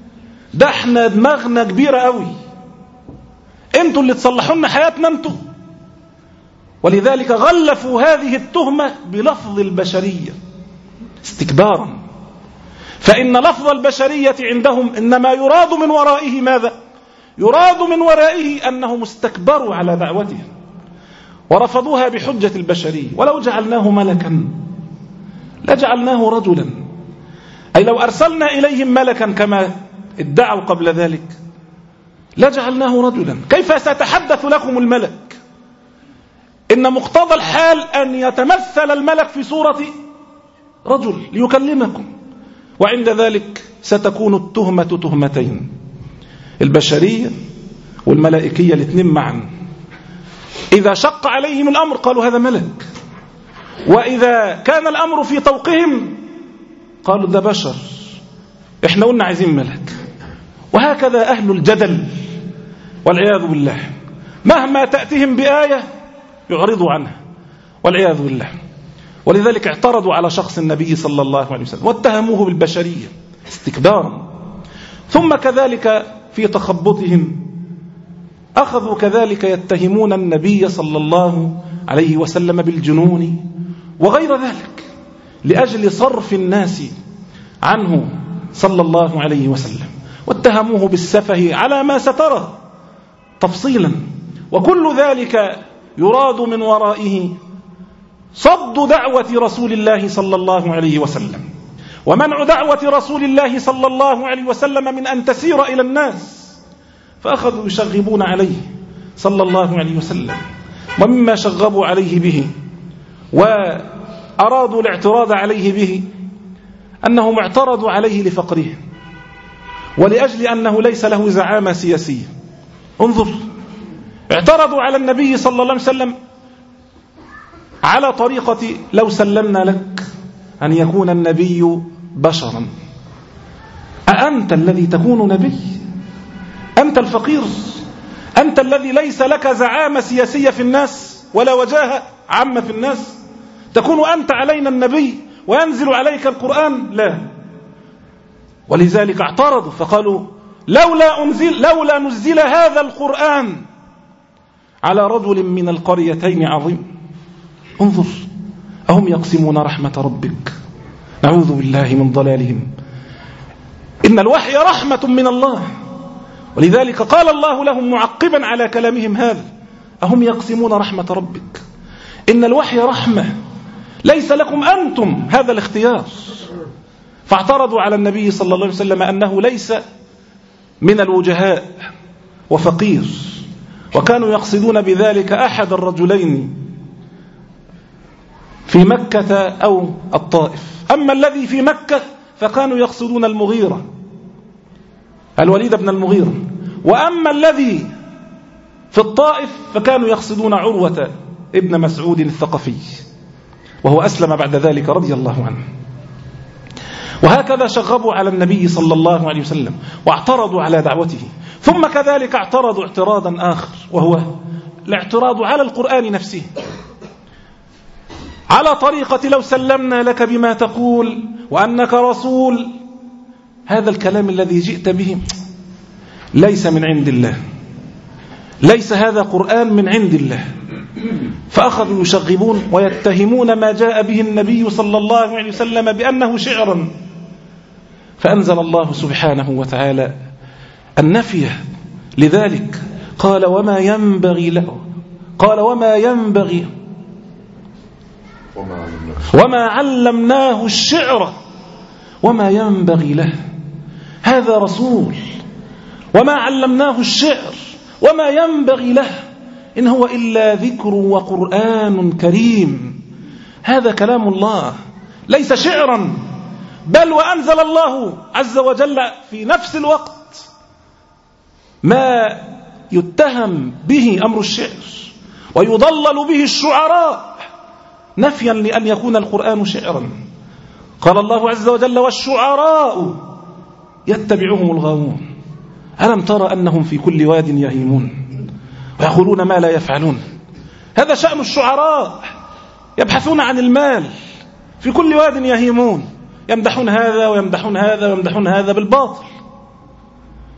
ده احنا دماغنا كبيرة قوي، انتوا اللي تصلحوا لنا حياتنا انتوا. ولذلك غلفوا هذه التهمة بلفظ البشرية استكبارا، فإن لفظ البشرية عندهم إنما يراد من ورائه ماذا؟ يراد من ورائه أنهم استكبروا على دعوته ورفضوها بحجة البشرية. ولو جعلناه ملكا لجعلناه رجلا، أي لو أرسلنا إليهم ملكا كما ادعوا قبل ذلك لجعلناه رجلا. كيف سيتحدث لكم الملك؟ إن مقتضى الحال أن يتمثل الملك في صورة رجل ليكلمكم، وعند ذلك ستكون التهمة تهمتين، البشرية والملائكية الاثنين معا. إذا شق عليهم الأمر قالوا هذا ملك، وإذا كان الأمر في طوقهم قالوا ده بشر، إحنا قلنا عايزين ملك. وهكذا أهل الجدل والعياذ بالله، مهما تأتيهم بآية يعرضوا عنها والعياذ بالله. ولذلك اعترضوا على شخص النبي صلى الله عليه وسلم واتهموه بالبشرية استكبارا. ثم كذلك في تخبطهم أخذوا كذلك يتهمون النبي صلى الله عليه وسلم بالجنون وغير ذلك، لأجل صرف الناس عنه صلى الله عليه وسلم، واتهموه بالسفه على ما سترى تفصيلا. وكل ذلك يراد من ورائه صد دعوة رسول الله صلى الله عليه وسلم، ومنع دعوة رسول الله صلى الله عليه وسلم من أن تسير إلى الناس. فأخذوا يشغبون عليه صلى الله عليه وسلم، ومما شغبوا عليه به وأرادوا الاعتراض عليه به أنهم اعترضوا عليه لفقره ولأجل أنه ليس له زعامة سياسية. انظر، اعترضوا على النبي صلى الله عليه وسلم على طريقة لو سلمنا لك أن يكون النبي بشرا، أأنت الذي تكون نبي؟ أنت الفقير، أنت الذي ليس لك زعامة سياسية في الناس ولا وجاهة عامة في الناس، تكون أنت علينا النبي وينزل عليك القرآن؟ لا. ولذلك اعترضوا فقالوا لولا أنزل لولا نزل هذا القرآن على رجل من القريتين عظيم. انظر، أهم يقسمون رحمة ربك؟ نعوذ بالله من ضلالهم. إن الوحي رحمة من الله، ولذلك قال الله لهم معقبا على كلامهم هذا: أهم يقسمون رحمة ربك؟ إن الوحي رحمة، ليس لكم أنتم هذا الاختيار. فاعترضوا على النبي صلى الله عليه وسلم أنه ليس من الوجهاء وفقير، وكانوا يقصدون بذلك أحد الرجلين في مكة أو الطائف. أما الذي في مكة فكانوا يقصدون المغيرة، الوليد بن المغيرة، وأما الذي في الطائف فكانوا يقصدون عروة ابن مسعود الثقفي، وهو أسلم بعد ذلك رضي الله عنه. وهكذا شغبوا على النبي صلى الله عليه وسلم واعترضوا على دعوته. ثم كذلك اعترضوا اعتراضا آخر، وهو الاعتراض على القرآن نفسه على طريقة لو سلمنا لك بما تقول وأنك رسول. هذا الكلام الذي جئت به ليس من عند الله، ليس هذا قرآن من عند الله. فأخذوا يشغبون ويتهمون ما جاء به النبي صلى الله عليه وسلم بأنه شعرا. فأنزل الله سبحانه وتعالى النفي لذلك، قال وما ينبغي له، قال وما ينبغي وما علمناه الشعر وما ينبغي له. هذا رسول وما علمناه الشعر وما ينبغي له، إن هو إلا ذكر وقرآن كريم. هذا كلام الله ليس شعرا، بل وأنزل الله عز وجل في نفس الوقت ما يتهم به أمر الشعر ويضلل به الشعراء نفيا لأن يكون القرآن شعرا. قال الله عز وجل والشعراء يتبعهم الغاوون ألم ترى أنهم في كل واد يهيمون ويقولون ما لا يفعلون. هذا شأن الشعراء، يبحثون عن المال في كل واد يهيمون، يمدحون هذا ويمدحون هذا ويمدحون هذا بالباطل.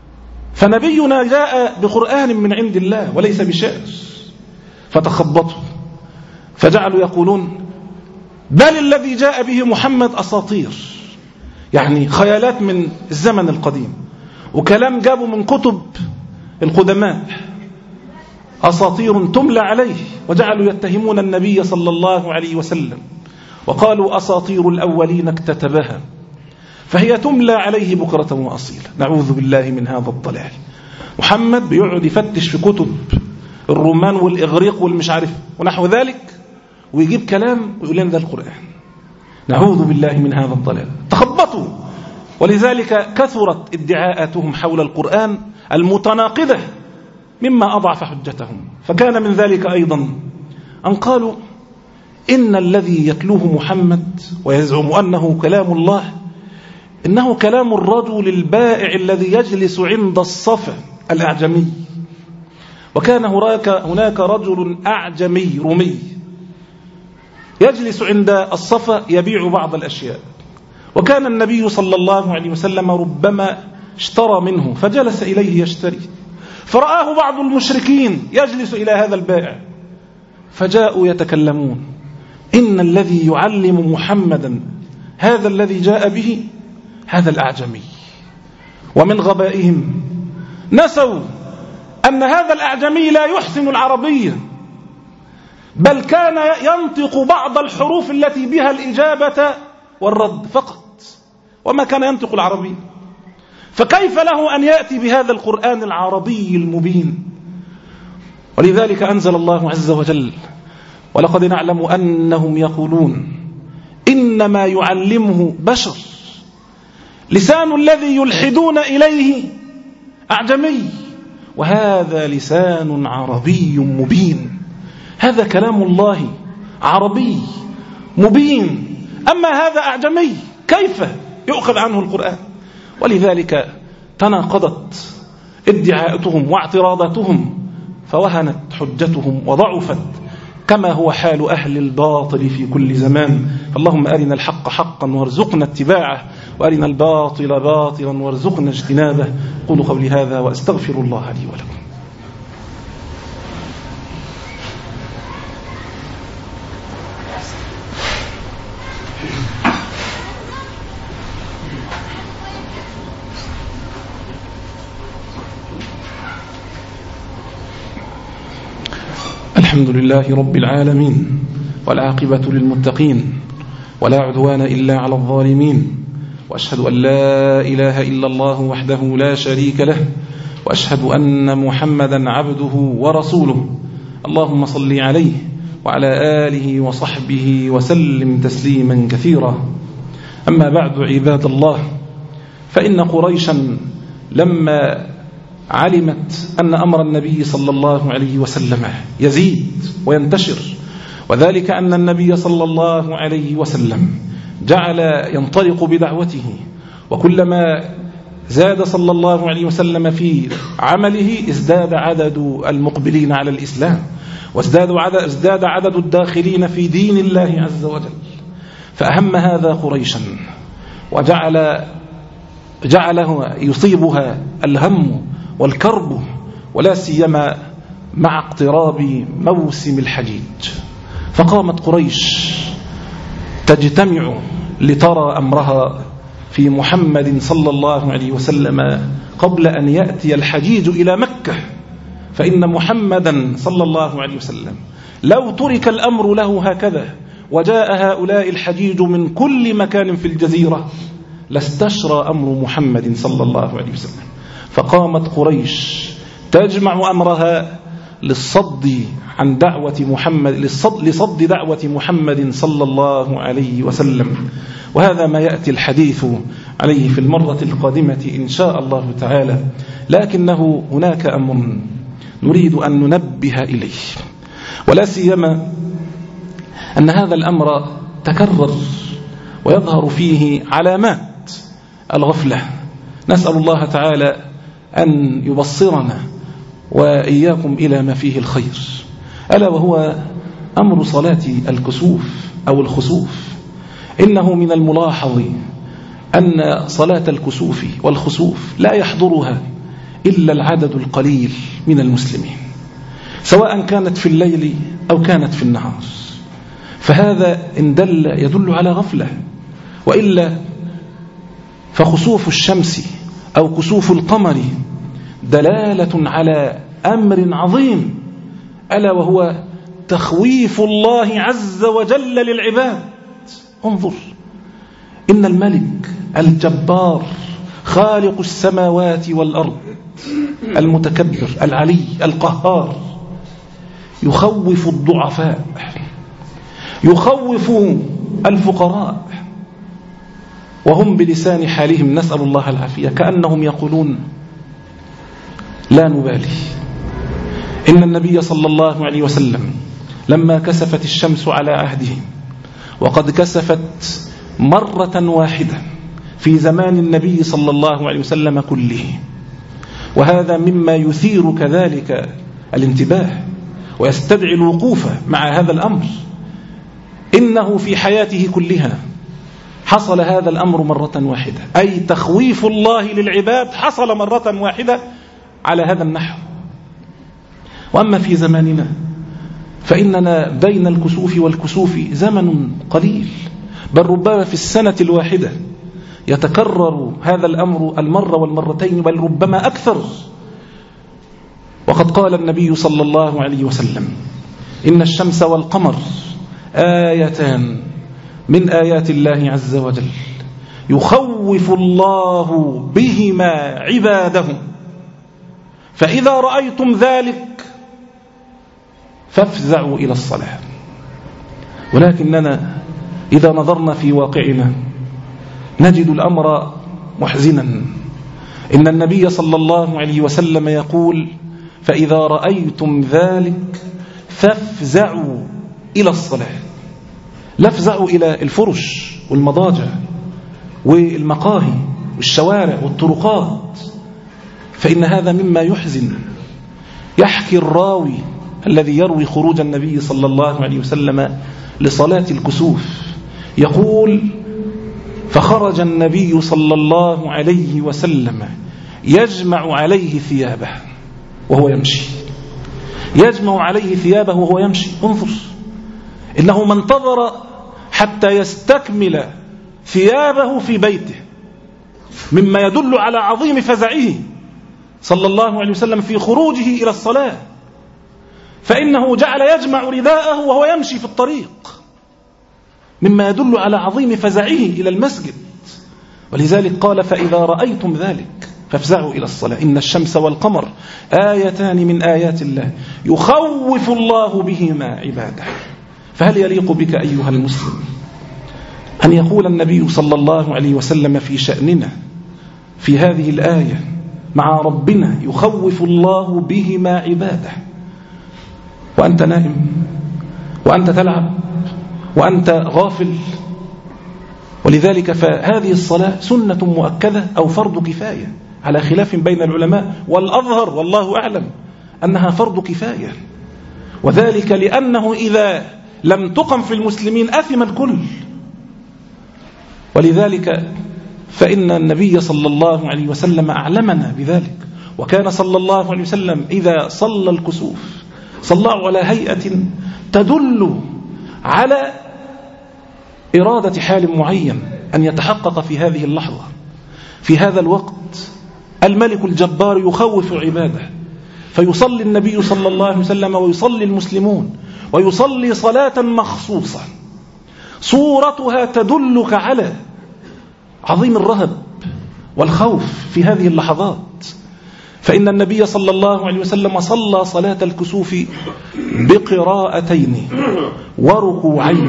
فنبينا جاء بقرآن من عند الله وليس بشعر، فتخبطوا فجعلوا يقولون بل الذي جاء به محمد أساطير، يعني خيالات من الزمن القديم وكلام جابوا من كتب القدماء، أساطير تملى عليه. وجعلوا يتهمون النبي صلى الله عليه وسلم وقالوا أساطير الأولين اكتتبها، فهي تملى عليه بكرة وأصيلا. نعوذ بالله من هذا الضلال. محمد بيقعد يفتش في كتب الرومان والإغريق والمش عارف ونحو ذلك ويجيب كلام ويقول لنا ده القرآن. نعوذ بالله من هذا الضلال. تخبطوا. ولذلك كثرت ادعاءاتهم حول القرآن المتناقضة مما أضعف حجتهم. فكان من ذلك أيضا أن قالوا إن الذي يتلوه محمد ويزعم أنه كلام الله إنه كلام الرجل البائع الذي يجلس عند الصفا الأعجمي. وكان هناك رجل أعجمي رومي يجلس عند الصفا يبيع بعض الأشياء، وكان النبي صلى الله عليه وسلم ربما اشترى منه فجلس إليه يشتري، فرآه بعض المشركين يجلس إلى هذا البائع فجاءوا يتكلمون إن الذي يعلم محمدا هذا الذي جاء به هذا الأعجمي. ومن غبائهم نسوا أن هذا الأعجمي لا يحسن العربية، بل كان ينطق بعض الحروف التي بها الإجابة والرد فقط، وما كان ينطق العربية. فكيف له أن يأتي بهذا القرآن العربي المبين؟ ولذلك أنزل الله عز وجل ولقد نعلم أنهم يقولون إنما يعلمه بشر لسان الذي يلحدون إليه أعجمي وهذا لسان عربي مبين. هذا كلام الله عربي مبين، أما هذا أعجمي كيف يؤخذ عنه القرآن؟ ولذلك تناقضت ادعاءاتهم واعتراضاتهم فوهنت حجتهم وضعفت، كما هو حال أهل الباطل في كل زمان. اللهم أرنا الحق حقا وارزقنا اتباعه، وأرنا الباطل باطلا وارزقنا اجتنابه. قولوا قولي هذا وأستغفر الله لي ولكم. الحمد لله رب العالمين والعاقبة للمتقين ولا عدوان إلا على الظالمين، وأشهد أن لا إله إلا الله وحده لا شريك له، وأشهد أن محمدا عبده ورسوله. اللهم صل عليه وعلى آله وصحبه وسلم تسليما كثيرا. أما بعد عباد الله، فإن قريشا لما علمت أن أمر النبي صلى الله عليه وسلم يزيد وينتشر، وذلك أن النبي صلى الله عليه وسلم جعل ينطلق بدعوته، وكلما زاد صلى الله عليه وسلم في عمله ازداد عدد المقبلين على الإسلام، وازداد عدد, ازداد عدد الداخلين في دين الله عز وجل. فأهم هذا قريشا وجعل جعله يصيبها الهم والكرب، ولا سيما مع اقتراب موسم الحجيج. فقامت قريش تجتمع لترى أمرها في محمد صلى الله عليه وسلم قبل أن يأتي الحجيج إلى مكة، فإن محمدا صلى الله عليه وسلم لو ترك الأمر له هكذا وجاء هؤلاء الحجيج من كل مكان في الجزيرة لاستشرى أمر محمد صلى الله عليه وسلم. فقامت قريش تجمع أمرها للصد عن دعوة محمد للصد, لصد دعوة محمد صلى الله عليه وسلم. وهذا ما يأتي الحديث عليه في المرة القادمة إن شاء الله تعالى، لكنه هناك أمر نريد أن ننبه إليه، ولا سيما أن هذا الأمر تكرر ويظهر فيه علامات الغفلة. نسأل الله تعالى أن يبصرنا وإياكم إلى ما فيه الخير، ألا وهو أمر صلاة الكسوف أو الخسوف. إنه من الملاحظ أن صلاة الكسوف والخسوف لا يحضرها إلا العدد القليل من المسلمين، سواء كانت في الليل أو كانت في النهار. فهذا إن دل يدل على غفلة، وإلا فخسوف الشمس أو كسوف القمر دلالة على أمر عظيم، ألا وهو تخويف الله عز وجل للعباد. انظر، إن الملك الجبار خالق السماوات والأرض المتكبر العلي القهار يخوف الضعفاء، يخوف الفقراء، وهم بلسان حالهم نسأل الله العافية كأنهم يقولون لا نبالي. إن النبي صلى الله عليه وسلم لما كسفت الشمس على عهده، وقد كسفت مرة واحدة في زمان النبي صلى الله عليه وسلم كله، وهذا مما يثير كذلك الانتباه ويستدعي الوقوف مع هذا الأمر. إنه في حياته كلها حصل هذا الأمر مرة واحدة، أي تخويف الله للعباد حصل مرة واحدة على هذا النحو. وأما في زماننا فإننا بين الكسوف والكسوف زمن قليل، بل ربما في السنة الواحدة يتكرر هذا الأمر المرة والمرتين، بل ربما أكثر. وقد قال النبي صلى الله عليه وسلم: إن الشمس والقمر آيتان من آيات الله عز وجل يخوف الله بهما عباده، فإذا رأيتم ذلك فافزعوا إلى الصلاة. ولكننا إذا نظرنا في واقعنا نجد الأمر محزنا. إن النبي صلى الله عليه وسلم يقول: فإذا رأيتم ذلك فافزعوا إلى الصلاة. لا افزعوا إلى الفرش والمضاجع والمقاهي والشوارع والطرقات، فإن هذا مما يحزن. يحكي الراوي الذي يروي خروج النبي صلى الله عليه وسلم لصلاة الكسوف يقول: فخرج النبي صلى الله عليه وسلم يجمع عليه ثيابه وهو يمشي، يجمع عليه ثيابه وهو يمشي. انظر، إنه ما انتظر حتى يستكمل ثيابه في بيته، مما يدل على عظيم فزعه صلى الله عليه وسلم في خروجه إلى الصلاة، فإنه جعل يجمع رداءه وهو يمشي في الطريق، مما يدل على عظيم فزعه إلى المسجد. ولذلك قال: فإذا رأيتم ذلك فافزعوا إلى الصلاة، إن الشمس والقمر آيتان من آيات الله يخوف الله بهما عباده. فهل يليق بك أيها المسلم أن يقول النبي صلى الله عليه وسلم في شأننا في هذه الآية مع ربنا: يخوف الله بهما عباده، وأنت نائم وأنت تلعب وأنت غافل؟ ولذلك فهذه الصلاة سنة مؤكدة أو فرض كفاية على خلاف بين العلماء، والأظهر والله أعلم أنها فرض كفاية، وذلك لأنه إذا لم تقم في المسلمين أثم الكل. ولذلك فإن النبي صلى الله عليه وسلم أعلمنا بذلك، وكان صلى الله عليه وسلم إذا صلى الكسوف صلى على هيئة تدل على إرادة حال معين أن يتحقق في هذه اللحظة. في هذا الوقت الملك الجبار يخوف عباده، فيصلي النبي صلى الله عليه وسلم ويصلي المسلمون، ويصلي صلاة مخصوصة صورتها تدلك على عظيم الرهب والخوف في هذه اللحظات. فإن النبي صلى الله عليه وسلم صلى صلاة الكسوف بقراءتين وركوعين،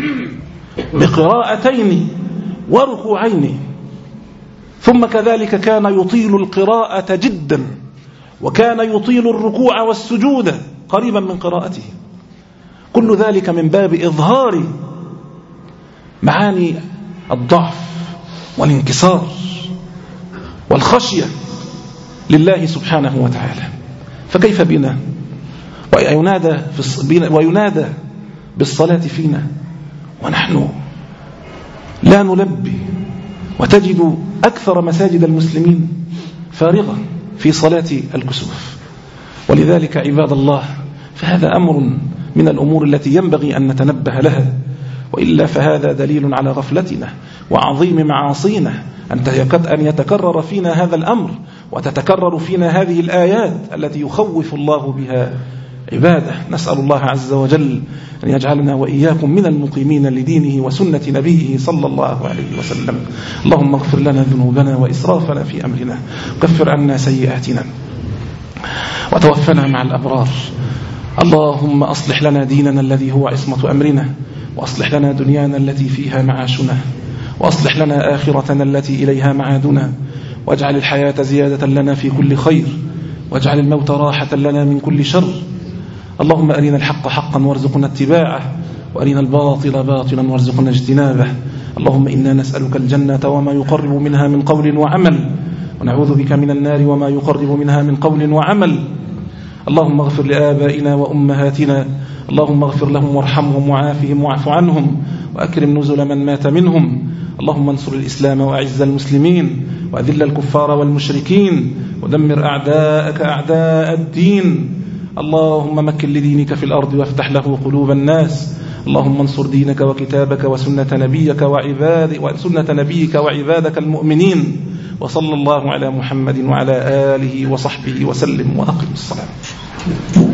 بقراءتين وركوعين، ثم كذلك كان يطيل القراءة جدا، وكان يطيل الركوع والسجود قريبا من قراءته. كل ذلك من باب إظهار معاني الضعف والانكسار والخشية لله سبحانه وتعالى. فكيف بنا وينادى, وينادى بالصلاة فينا ونحن لا نلبي، وتجد أكثر مساجد المسلمين فارغة في صلاة الكسوف. ولذلك عباد الله فهذا أمر من الأمور التي ينبغي أن نتنبه لها، وإلا فهذا دليل على غفلتنا وعظيم معاصينا أن يتكرر فينا هذا الأمر وتتكرر فينا هذه الآيات التي يخوف الله بها عباده. نسأل الله عز وجل أن يجعلنا وإياكم من المقيمين لدينه وسنة نبيه صلى الله عليه وسلم. اللهم اغفر لنا ذنوبنا وإسرافنا في أمرنا، كفر عنا سيئاتنا، وتوفنا مع الأبرار. اللهم أصلح لنا ديننا الذي هو عصمة أمرنا، وأصلح لنا دنيانا التي فيها معاشنا، وأصلح لنا آخرتنا التي إليها معادنا، واجعل الحياة زيادة لنا في كل خير، واجعل الموت راحة لنا من كل شر. اللهم أرنا الحق حقا وارزقنا اتباعه، وأرنا الباطل باطلا وارزقنا اجتنابه. اللهم إنا نسألك الجنة وما يقرب منها من قول وعمل، ونعوذ بك من النار وما يقرب منها من قول وعمل. اللهم اغفر لآبائنا وأمهاتنا، اللهم اغفر لهم وارحمهم وعافهم واعف عنهم، وأكرم نزل من مات منهم. اللهم انصر الإسلام وأعز المسلمين، وأذل الكفار والمشركين، ودمر أعداءك أعداء الدين. اللهم مكن لدينك في الأرض وافتح له قلوب الناس. اللهم انصر دينك وكتابك وسنة نبيك وعباد وسنة نبيك وعبادك المؤمنين. وصلى الله على محمد وعلى آله وصحبه وسلم، وأقم الصلاة.